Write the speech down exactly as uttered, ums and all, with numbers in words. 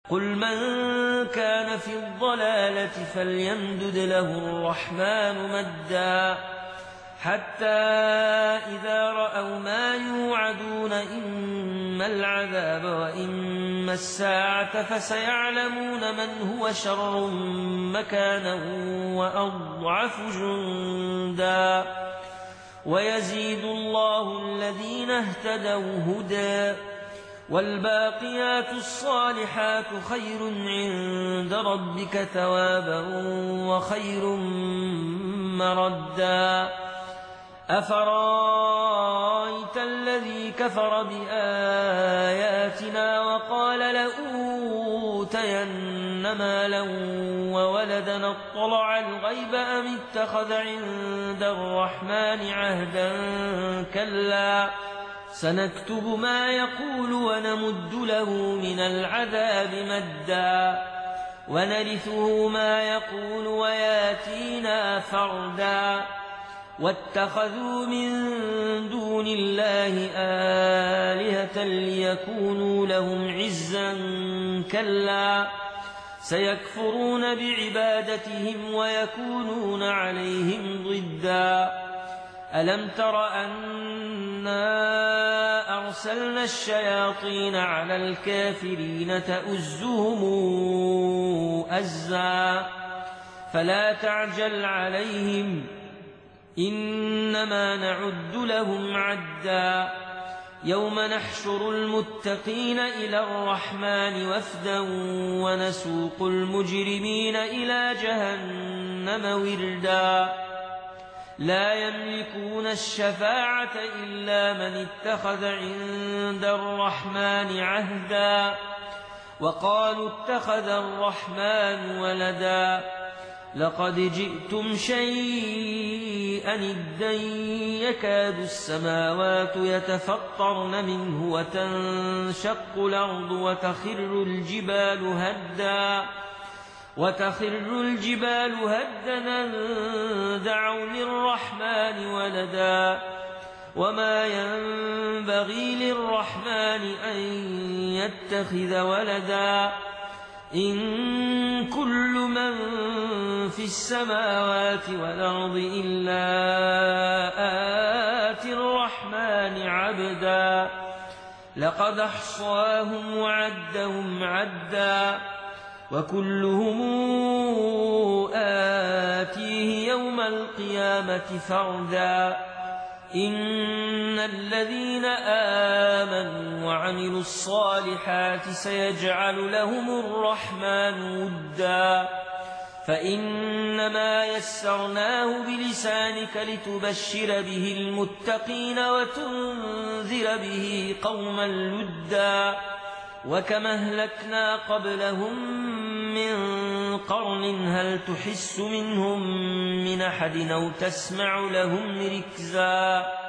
قل من كان في الضلالة فليمدد له الرحمن مدا حتى إذا رأوا ما يوعدون إما العذاب وإما الساعة فسيعلمون من هو شر مكانا وأضعف جندا ويزيد الله الذين اهتدوا هدى والباقيات الصالحات خير عند ربك ثوابا وخير مردا أفرايت الذي كفر بآياتنا وقال لأوتين مالا وولدا اطلع الغيب أم اتخذ عند الرحمن عهدا كلا سنكتب ما يقول ونمد له من العذاب مدا ونرثه ما يقول وياتينا فردا واتخذوا من دون الله آلهة ليكونوا لهم عزا كلا سيكفرون بعبادتهم ويكونون عليهم ضدا ألم تر أنا أرسلنا الشياطين على الكافرين تؤزهم أزا فلا تعجل عليهم إنما نعد لهم عدا يوم نحشر المتقين إلى الرحمن وفدا ونسوق المجرمين إلى جهنم وردا لا يملكون الشفاعة إلا من اتخذ عند الرحمن عهدا وقالوا اتخذ الرحمن ولدا لقد جئتم شيئا إدا يكاد السماوات يتفطرن منه وتنشق الأرض وتخر الجبال هدا وتخر الجبال هدا دعوا للرحمن ولدا وما ينبغي للرحمن أن يتخذ ولدا إن كل من في السماوات والأرض إلا آتي الرحمن عبدا لقد أحصاهم وعدهم عدا وكلهم آتيه يوم القيامة فردا إن الذين آمنوا وعملوا الصالحات سيجعل لهم الرحمن ودا فإنما يسرناه بلسانك لتبشر به المتقين وتنذر به قوما لدا وكما أهلكنا قبلهم من قرن هل تحس منهم من أحد أو تسمع لهم ركزا